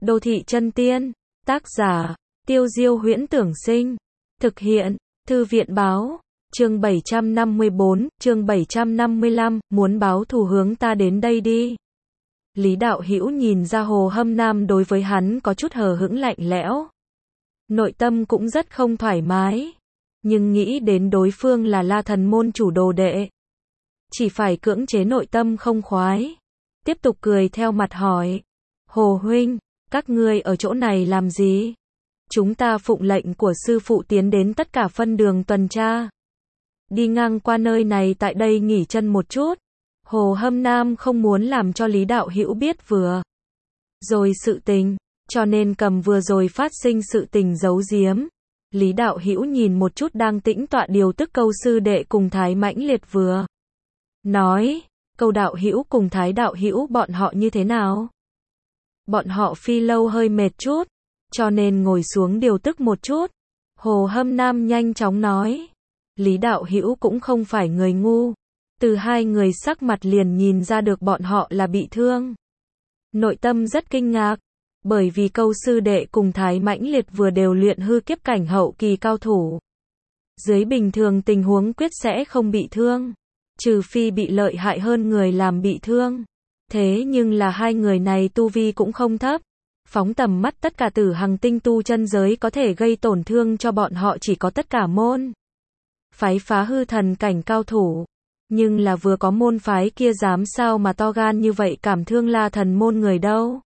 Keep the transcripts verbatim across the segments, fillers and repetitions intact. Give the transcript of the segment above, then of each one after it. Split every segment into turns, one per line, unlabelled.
Đô thị chân tiên. Tác giả, Tiêu Diêu Huyễn Tưởng Sinh. Thực hiện, Thư viện Báo. Chương bảy trăm năm mươi bốn, chương bảy trăm năm mươi lăm, muốn báo thù hướng ta đến đây đi. Lý Đạo Hữu nhìn ra Hồ Hâm Nam đối với hắn có chút hờ hững lạnh lẽo. Nội tâm cũng rất không thoải mái. Nhưng nghĩ đến đối phương là La Thần môn chủ đồ đệ. Chỉ phải cưỡng chế nội tâm không khoái. Tiếp tục cười theo mặt hỏi. Hồ huynh, các ngươi ở chỗ này làm gì? Chúng ta phụng lệnh của sư phụ tiến đến tất cả phân đường tuần tra. Đi ngang qua nơi này tại đây nghỉ chân một chút. Hồ Hâm Nam không muốn làm cho Lý Đạo Hữu biết vừa rồi sự tình, cho nên cầm vừa rồi phát sinh sự tình giấu giếm. Lý Đạo Hữu nhìn một chút đang tĩnh tọa điều tức Câu sư đệ cùng Thái Mãnh Liệt vừa nói, Câu đạo hữu cùng Thái đạo hữu bọn họ như thế nào? Bọn họ phi lâu hơi mệt chút, cho nên ngồi xuống điều tức một chút. Hồ Hâm Nam nhanh chóng nói. Lý Đạo Hữu cũng không phải người ngu. Từ hai người sắc mặt liền nhìn ra được bọn họ là bị thương. Nội tâm rất kinh ngạc, bởi vì Câu sư đệ cùng Thái Mãnh Liệt vừa đều luyện hư kiếp cảnh hậu kỳ cao thủ. Dưới bình thường tình huống quyết sẽ không bị thương, trừ phi bị lợi hại hơn người làm bị thương. Thế nhưng là hai người này tu vi cũng không thấp. Phóng tầm mắt tất cả tử hằng tinh tu chân giới có thể gây tổn thương cho bọn họ chỉ có tất cả môn phái phá hư thần cảnh cao thủ. Nhưng là vừa có môn phái kia dám sao mà to gan như vậy cảm thương La Thần môn người đâu.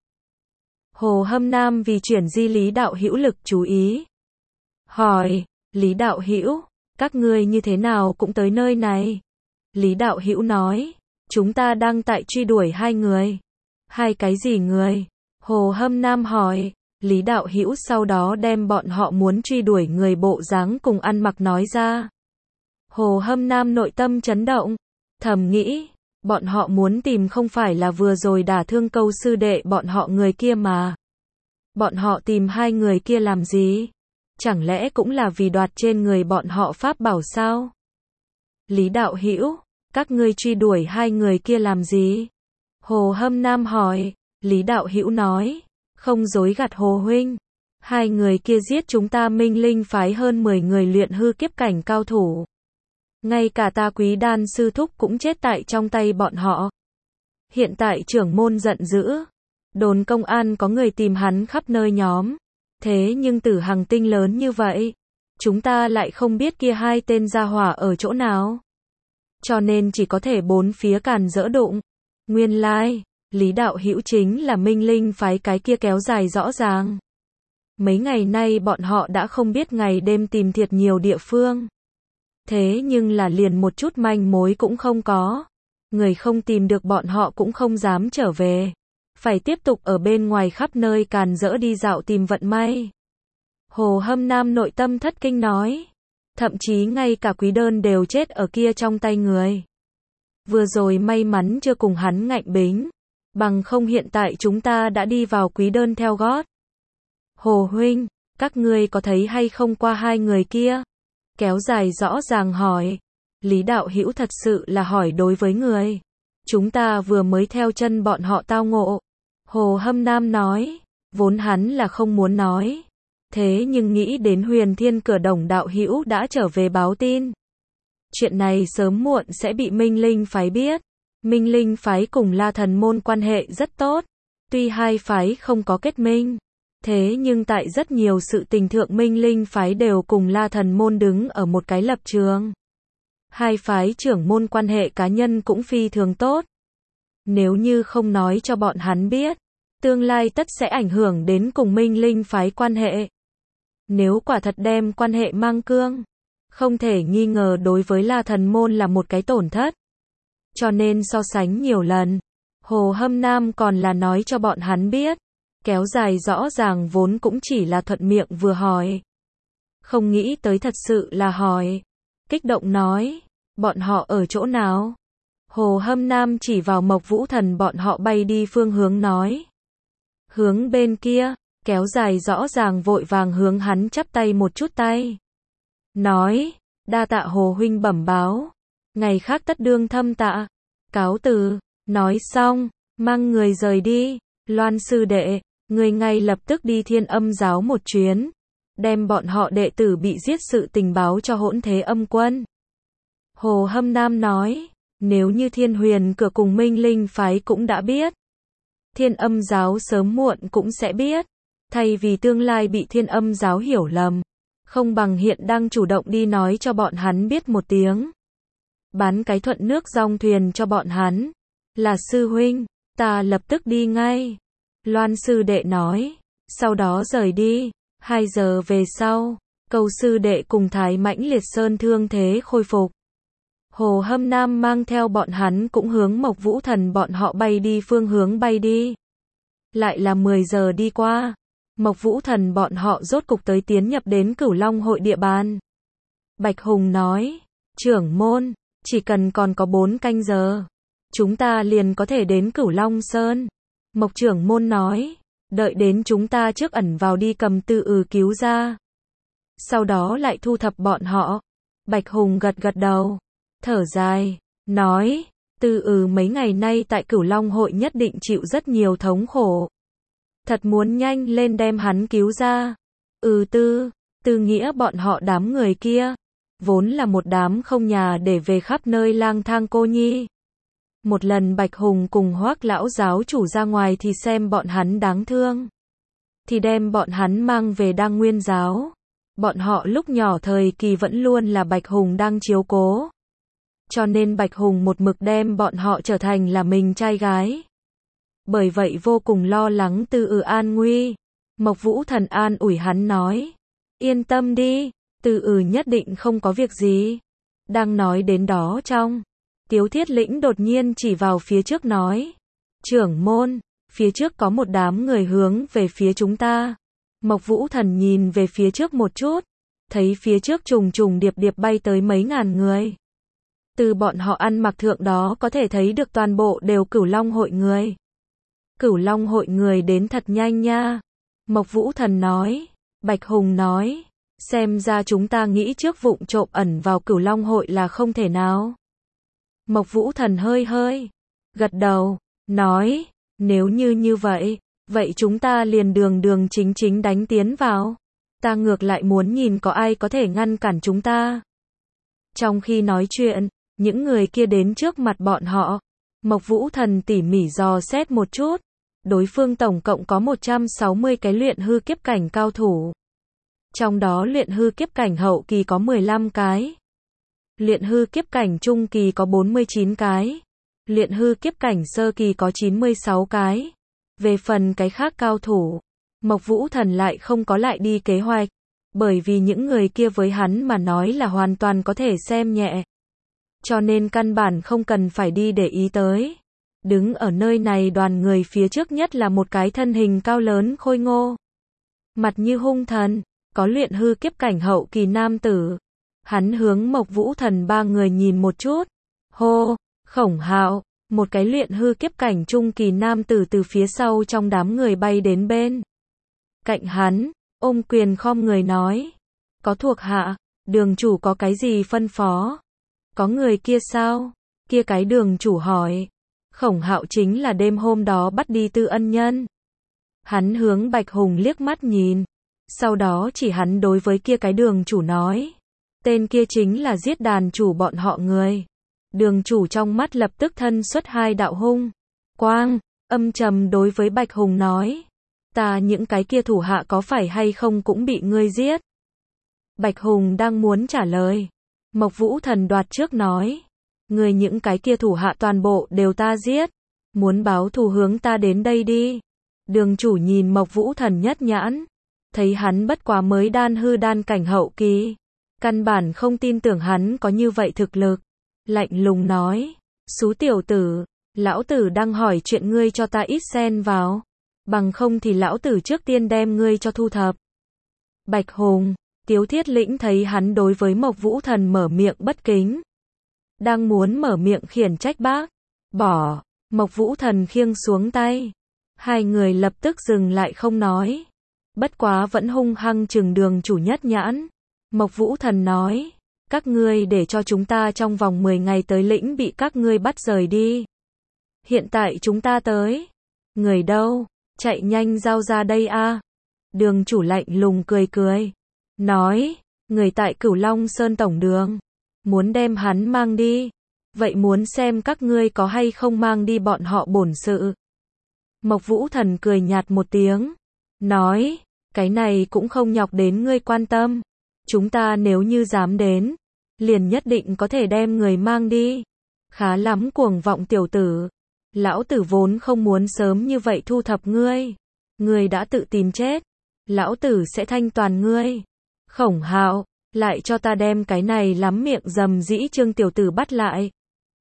Hồ Hâm Nam vì chuyển di Lý Đạo Hữu lực chú ý. Hỏi, Lý Đạo Hữu, các ngươi như thế nào cũng tới nơi này? Lý Đạo Hữu nói, chúng ta đang tại truy đuổi hai người. Hai cái gì người? Hồ Hâm Nam hỏi. Lý Đạo Hữu sau đó đem bọn họ muốn truy đuổi người bộ dáng cùng ăn mặc nói ra. Hồ Hâm Nam nội tâm chấn động, thầm nghĩ, bọn họ muốn tìm không phải là vừa rồi đả thương Câu sư đệ bọn họ người kia mà. Bọn họ tìm hai người kia làm gì? Chẳng lẽ cũng là vì đoạt trên người bọn họ pháp bảo sao? Lý Đạo Hữu, các ngươi truy đuổi hai người kia làm gì? Hồ Hâm Nam hỏi. Lý Đạo Hữu nói, không dối gạt Hồ huynh, hai người kia giết chúng ta Minh Linh phái hơn mười người luyện hư kiếp cảnh cao thủ. Ngay cả ta Quý Đan sư thúc cũng chết tại trong tay bọn họ. Hiện tại trưởng môn giận dữ, đồn công an có người tìm hắn khắp nơi nhóm. Thế nhưng tử hằng tinh lớn như vậy, chúng ta lại không biết kia hai tên gia hỏa ở chỗ nào. Cho nên chỉ có thể bốn phía càn dỡ đụng. Nguyên lai, Lý Đạo Hữu chính là Minh Linh phái cái kia kéo dài rõ ràng. Mấy ngày nay bọn họ đã không biết ngày đêm tìm thiệt nhiều địa phương. Thế nhưng là liền một chút manh mối cũng không có. Người không tìm được bọn họ cũng không dám trở về. Phải tiếp tục ở bên ngoài khắp nơi càn dỡ đi dạo tìm vận may. Hồ Hâm Nam nội tâm thất kinh nói. Thậm chí ngay cả Quý Đơn đều chết ở kia trong tay người. Vừa rồi may mắn chưa cùng hắn ngạnh bính. Bằng không hiện tại chúng ta đã đi vào Quý Đơn theo gót. Hồ huynh, các ngươi có thấy hay không qua hai người kia? Kéo dài rõ ràng hỏi. Lý Đạo Hữu thật sự là hỏi đối với người. Chúng ta vừa mới theo chân bọn họ tao ngộ. Hồ Hâm Nam nói. Vốn hắn là không muốn nói. Thế nhưng nghĩ đến Huyền Thiên Cửa Đồng đạo hữu đã trở về báo tin. Chuyện này sớm muộn sẽ bị Minh Linh phái biết. Minh Linh phái cùng La Thần môn quan hệ rất tốt. Tuy hai phái không có kết minh. Thế nhưng tại rất nhiều sự tình thượng Minh Linh phái đều cùng La Thần môn đứng ở một cái lập trường. Hai phái trưởng môn quan hệ cá nhân cũng phi thường tốt. Nếu như không nói cho bọn hắn biết, tương lai tất sẽ ảnh hưởng đến cùng Minh Linh phái quan hệ. Nếu quả thật đem quan hệ mang cương, không thể nghi ngờ đối với La Thần môn là một cái tổn thất. Cho nên so sánh nhiều lần, Hồ Hâm Nam còn là nói cho bọn hắn biết. Kéo dài rõ ràng vốn cũng chỉ là thuận miệng vừa hỏi. Không nghĩ tới thật sự là hỏi. Kích động nói, bọn họ ở chỗ nào? Hồ Hâm Nam chỉ vào Mộc Vũ Thần bọn họ bay đi phương hướng nói. Hướng bên kia, kéo dài rõ ràng vội vàng hướng hắn chắp tay một chút tay. Nói, đa tạ Hồ huynh bẩm báo. Ngày khác tất đương thâm tạ. Cáo từ, nói xong, mang người rời đi. Loan sư đệ, Ngươi ngay lập tức đi Thiên Âm giáo một chuyến, đem bọn họ đệ tử bị giết sự tình báo cho Hỗn Thế Âm quân. Hồ Hâm Nam nói, nếu như Thiên Huyền cửa cùng Minh Linh phái cũng đã biết, Thiên Âm giáo sớm muộn cũng sẽ biết, thay vì tương lai bị Thiên Âm giáo hiểu lầm, không bằng hiện đang chủ động đi nói cho bọn hắn biết một tiếng. Bán cái thuận nước dong thuyền cho bọn hắn. Là sư huynh, ta lập tức đi ngay. Loan sư đệ nói, sau đó rời đi. Hai giờ về sau, Cầu sư đệ cùng Thái Mãnh Liệt Sơn thương thế khôi phục. Hồ Hâm Nam mang theo bọn hắn cũng hướng Mộc Vũ Thần bọn họ bay đi phương hướng bay đi. Lại là mười giờ đi qua, Mộc Vũ Thần bọn họ rốt cục tới tiến nhập đến Cửu Long hội địa bàn. Bạch Hùng nói, trưởng môn, chỉ cần còn có bốn canh giờ, chúng ta liền có thể đến Cửu Long Sơn. Mộc trưởng môn nói, đợi đến chúng ta trước ẩn vào đi cầm Tư Ừ cứu ra, sau đó lại thu thập bọn họ. Bạch Hùng gật gật đầu, thở dài, nói, Tư Ừ mấy ngày nay tại Cửu Long hội nhất định chịu rất nhiều thống khổ. Thật muốn nhanh lên đem hắn cứu ra. Ừ tư, tư nghĩa bọn họ đám người kia, vốn là một đám không nhà để về khắp nơi lang thang cô nhi. Một lần Bạch Hùng cùng Hoác lão giáo chủ ra ngoài thì xem bọn hắn đáng thương, thì đem bọn hắn mang về Đăng Nguyên giáo. Bọn họ lúc nhỏ thời kỳ vẫn luôn là Bạch Hùng đang chiếu cố, cho nên Bạch Hùng một mực đem bọn họ trở thành là mình trai gái. Bởi vậy vô cùng lo lắng Tư Ừ an nguy. Mộc Vũ Thần an ủi hắn nói, yên tâm đi, Tư Ừ nhất định không có việc gì. Đang nói đến đó trong, Tiếu Thiết Lĩnh đột nhiên chỉ vào phía trước nói, trưởng môn, phía trước có một đám người hướng về phía chúng ta. Mộc Vũ Thần nhìn về phía trước một chút, thấy phía trước trùng trùng điệp điệp bay tới mấy ngàn người. Từ bọn họ ăn mặc thượng đó có thể thấy được toàn bộ đều Cửu Long hội người. Cửu Long hội người đến thật nhanh nha. Mộc Vũ Thần nói. Bạch Hùng nói, xem ra chúng ta nghĩ trước vụng trộm ẩn vào Cửu Long hội là không thể nào. Mộc Vũ Thần hơi hơi gật đầu, nói, nếu như như vậy, vậy chúng ta liền đường đường chính chính đánh tiến vào. Ta ngược lại muốn nhìn có ai có thể ngăn cản chúng ta. Trong khi nói chuyện, những người kia đến trước mặt bọn họ. Mộc Vũ Thần tỉ mỉ dò xét một chút. Đối phương tổng cộng có một trăm sáu mươi cái luyện hư kiếp cảnh cao thủ. Trong đó luyện hư kiếp cảnh hậu kỳ có mười lăm cái. Luyện hư kiếp cảnh trung kỳ có bốn mươi chín cái. Luyện hư kiếp cảnh sơ kỳ có chín mươi sáu cái. Về phần cái khác cao thủ, Mộc Vũ Thần lại không có lại đi kế hoạch. Bởi vì những người kia với hắn mà nói là hoàn toàn có thể xem nhẹ. Cho nên căn bản không cần phải đi để ý tới. Đứng ở nơi này đoàn người phía trước nhất là một cái thân hình cao lớn khôi ngô. Mặt như hung thần, có luyện hư kiếp cảnh hậu kỳ nam tử. Hắn hướng Mộc Vũ Thần ba người nhìn một chút. Hô, Khổng Hạo, một cái luyện hư kiếp cảnh trung kỳ nam tử từ phía sau trong đám người bay đến bên cạnh hắn, ôm quyền khom người nói. Có thuộc hạ, đường chủ có cái gì phân phó? Có người kia sao? Kia cái đường chủ hỏi. Khổng Hạo chính là đêm hôm đó bắt đi Tư Ân Nhân. Hắn hướng Bạch Hùng liếc mắt nhìn. Sau đó chỉ hắn đối với kia cái đường chủ nói. Tên kia chính là giết đàn chủ bọn họ người. Đường chủ trong mắt lập tức thân xuất hai đạo hung quang, âm trầm đối với Bạch Hùng nói. Ta những cái kia thủ hạ có phải hay không cũng bị ngươi giết? Bạch Hùng đang muốn trả lời. Mộc Vũ Thần đoạt trước nói. Người những cái kia thủ hạ toàn bộ đều ta giết. Muốn báo thù hướng ta đến đây đi. Đường chủ nhìn Mộc Vũ Thần nhất nhãn. Thấy hắn bất quá mới đan hư đan cảnh hậu kỳ. Căn bản không tin tưởng hắn có như vậy thực lực. Lạnh lùng nói. Xú tiểu tử, lão tử đang hỏi chuyện ngươi cho ta ít xen vào. Bằng không thì lão tử trước tiên đem ngươi cho thu thập. Bạch Hùng, Tiếu Thiết Lĩnh thấy hắn đối với Mộc Vũ Thần mở miệng bất kính. Đang muốn mở miệng khiển trách bác. Bỏ, Mộc Vũ Thần khiêng xuống tay. Hai người lập tức dừng lại không nói. Bất quá vẫn hung hăng trừng đường chủ nhất nhãn. Mộc Vũ Thần nói. Các ngươi để cho chúng ta trong vòng mười ngày tới lĩnh bị các ngươi bắt rời đi. Hiện tại chúng ta tới. Người đâu? chạy nhanh giao ra đây a. Đường chủ lạnh lùng cười cười, nói, người tại Cửu Long Sơn tổng đường, muốn đem hắn mang đi, vậy muốn xem các ngươi có hay không mang đi bọn họ bổn sự. Mộc Vũ Thần cười nhạt một tiếng, nói, cái này cũng không nhọc đến ngươi quan tâm, chúng ta nếu như dám đến, liền nhất định có thể đem người mang đi. Khá lắm cuồng vọng tiểu tử, lão tử vốn không muốn sớm như vậy thu thập ngươi, ngươi đã tự tìm chết, lão tử sẽ thanh toàn ngươi. Khổng Hạo, lại cho ta đem cái này lắm miệng rầm rĩ Trương tiểu tử bắt lại.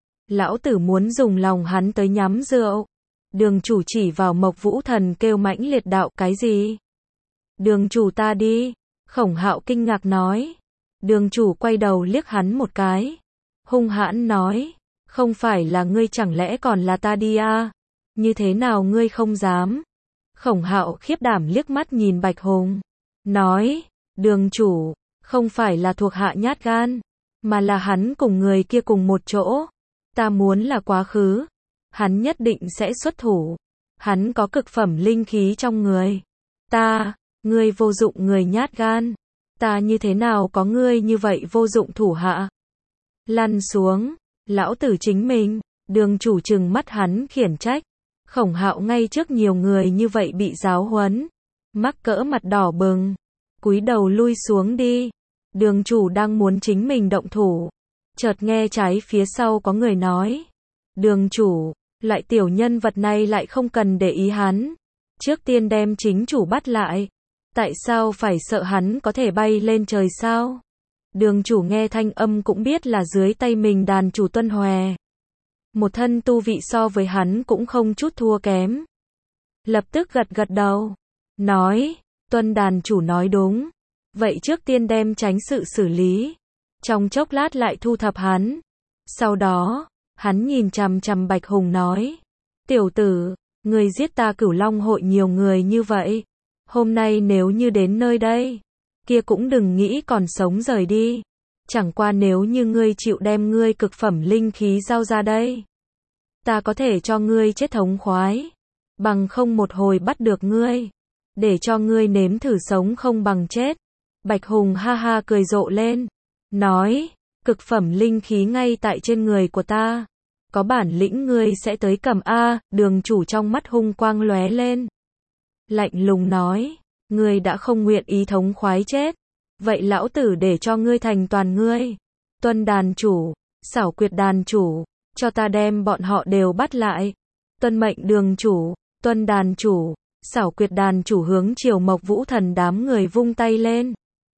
Lão tử muốn dùng lòng hắn tới nhắm rượu. Đường chủ chỉ vào Mộc Vũ Thần kêu mãnh liệt đạo, cái gì? Đường chủ ta đi. Khổng Hạo kinh ngạc nói. Đường chủ quay đầu liếc hắn một cái, hung hãn nói, không phải là ngươi chẳng lẽ còn là ta đi à? Như thế nào ngươi không dám? Khổng Hạo khiếp đảm liếc mắt nhìn Bạch Hùng, nói, đường chủ, không phải là thuộc hạ nhát gan, mà là hắn cùng người kia cùng một chỗ. Ta muốn là quá khứ, hắn nhất định sẽ xuất thủ. Hắn có cực phẩm linh khí trong người. Ta, ngươi vô dụng người nhát gan. Ta như thế nào có ngươi như vậy vô dụng thủ hạ? Lăn xuống, lão tử chính mình. Đường chủ trừng mắt hắn khiển trách. Khổng Hạo ngay trước nhiều người như vậy bị giáo huấn, mắc cỡ mặt đỏ bừng, cúi đầu lui xuống đi. Đường chủ đang muốn chính mình động thủ, chợt nghe trái phía sau có người nói, đường chủ, loại tiểu nhân vật này lại không cần để ý hắn, trước tiên đem chính chủ bắt lại. Tại sao phải sợ hắn có thể bay lên trời sao? Đường chủ nghe thanh âm cũng biết là dưới tay mình đàn chủ Tuân Hòe, một thân tu vị so với hắn cũng không chút thua kém. Lập tức gật gật đầu, nói, Tuân đàn chủ nói đúng, vậy trước tiên đem tránh sự xử lý, trong chốc lát lại thu thập hắn. Sau đó, hắn nhìn chằm chằm Bạch Hùng nói, tiểu tử, người giết ta Cửu Long hội nhiều người như vậy, hôm nay nếu như đến nơi đây, kia cũng đừng nghĩ còn sống rời đi. Chẳng qua nếu như ngươi chịu đem ngươi cực phẩm linh khí giao ra đây, ta có thể cho ngươi chết thống khoái, bằng không một hồi bắt được ngươi, để cho ngươi nếm thử sống không bằng chết. Bạch Hùng ha ha cười rộ lên, nói, cực phẩm linh khí ngay tại trên người của ta, có bản lĩnh ngươi sẽ tới cầm a. Đường chủ trong mắt hung quang lóe lên, lạnh lùng nói, ngươi đã không nguyện ý thống khoái chết, vậy lão tử để cho ngươi thành toàn ngươi. Tuân đàn chủ, Xảo Quyệt đàn chủ, cho ta đem bọn họ đều bắt lại. Tuân mệnh đường chủ. Tuân đàn chủ, Xảo Quyệt đàn chủ hướng chiều Mộc Vũ Thần đám người vung tay lên,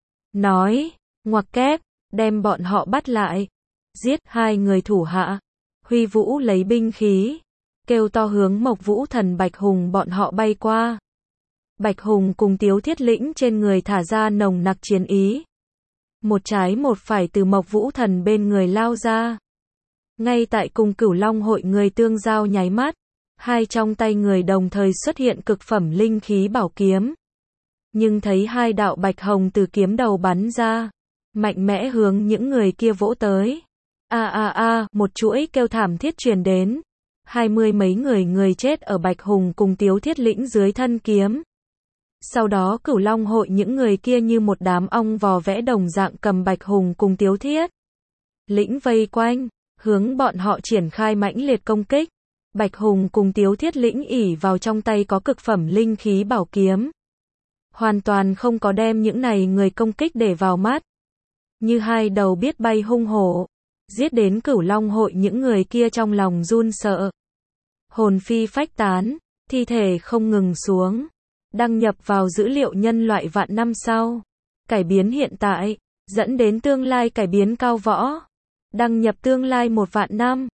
nói, ngoặc kép, đem bọn họ bắt lại. Giết hai người thủ hạ. Huy Vũ lấy binh khí, kêu to hướng Mộc Vũ Thần Bạch Hùng bọn họ bay qua. Bạch Hùng cùng Tiếu Thiết Lĩnh trên người thả ra nồng nặc chiến ý, một trái một phải từ Mộc Vũ Thần bên người lao ra. Ngay tại cùng Cửu Long hội người tương giao nháy mắt, hai trong tay người đồng thời xuất hiện cực phẩm linh khí bảo kiếm. Nhưng thấy hai đạo bạch hồng từ kiếm đầu bắn ra, mạnh mẽ hướng những người kia vỗ tới. A a a, một chuỗi kêu thảm thiết truyền đến. Hai mươi mấy người người chết ở Bạch Hùng cùng Tiếu Thiết Lĩnh dưới thân kiếm. Sau đó Cửu Long hội những người kia như một đám ong vò vẽ đồng dạng cầm Bạch Hùng cùng Tiếu Thiết Lĩnh vây quanh, hướng bọn họ triển khai mãnh liệt công kích. Bạch Hùng cùng Tiếu Thiết Lĩnh ỷ vào trong tay có cực phẩm linh khí bảo kiếm, hoàn toàn không có đem những này người công kích để vào mắt. Như hai đầu biết bay hung hổ, giết đến Cửu Long hội những người kia trong lòng run sợ, hồn phi phách tán, thi thể không ngừng xuống, đăng nhập vào dữ liệu nhân loại vạn năm sau, cải biến hiện tại, dẫn đến tương lai cải biến cao võ, đăng nhập tương lai một vạn năm.